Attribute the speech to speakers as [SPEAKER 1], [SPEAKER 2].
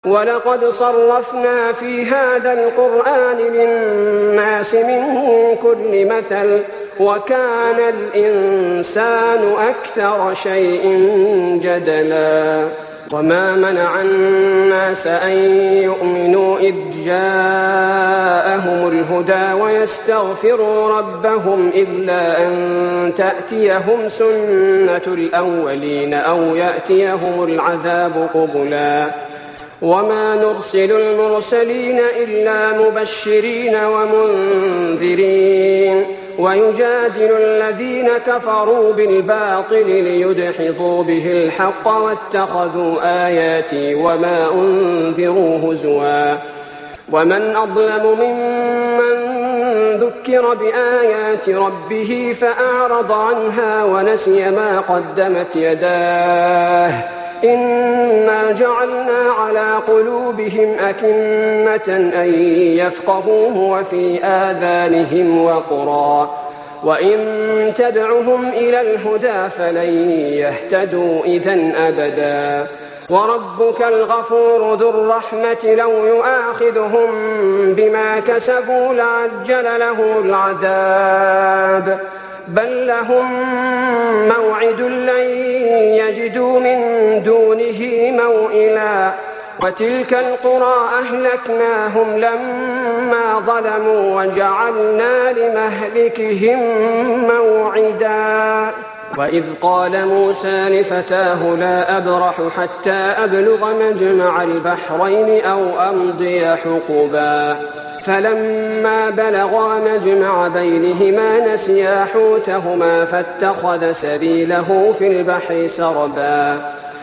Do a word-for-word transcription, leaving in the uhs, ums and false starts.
[SPEAKER 1] ولقد صرفنا في هذا القرآن للناس من كل مثل وكان الإنسان أكثر شيء جدلا وما منع الناس أن يؤمنوا إذ جاءهم الهدى ويستغفروا ربهم إلا أن تأتيهم سنة الأولين أو يأتيهم العذاب قبلا وما نرسل المرسلين إلا مبشرين ومنذرين ويجادل الذين كفروا بالباطل ليدحضوا به الحق واتخذوا آياتي وما أنذروا هزوا ومن أظلم ممن ذكر بآيات ربه فأعرض عنها ونسي ما قدمت يداه إنا جعلنا على قلوبهم أكنة أن يفقهوه وفي آذانهم وقرا وإن تدعهم إلى الهدى فلن يهتدوا إذن أبدا وربك الغفور ذو الرحمة لو يؤاخذهم بما كسبوا لعجل لهم العذاب بل لهم موعد لن يجدوا من دونه موئلا وتلك القرى أهلكناهم لما ظلموا وجعلنا لمهلكهم موعدا وإذ قال موسى لفتاه لا أبرح حتى أبلغ مجمع البحرين أو أمضي حقبا فلما بلغا مجمع بينهما نسيا حوتهما فاتخذ سبيله في البحر سربا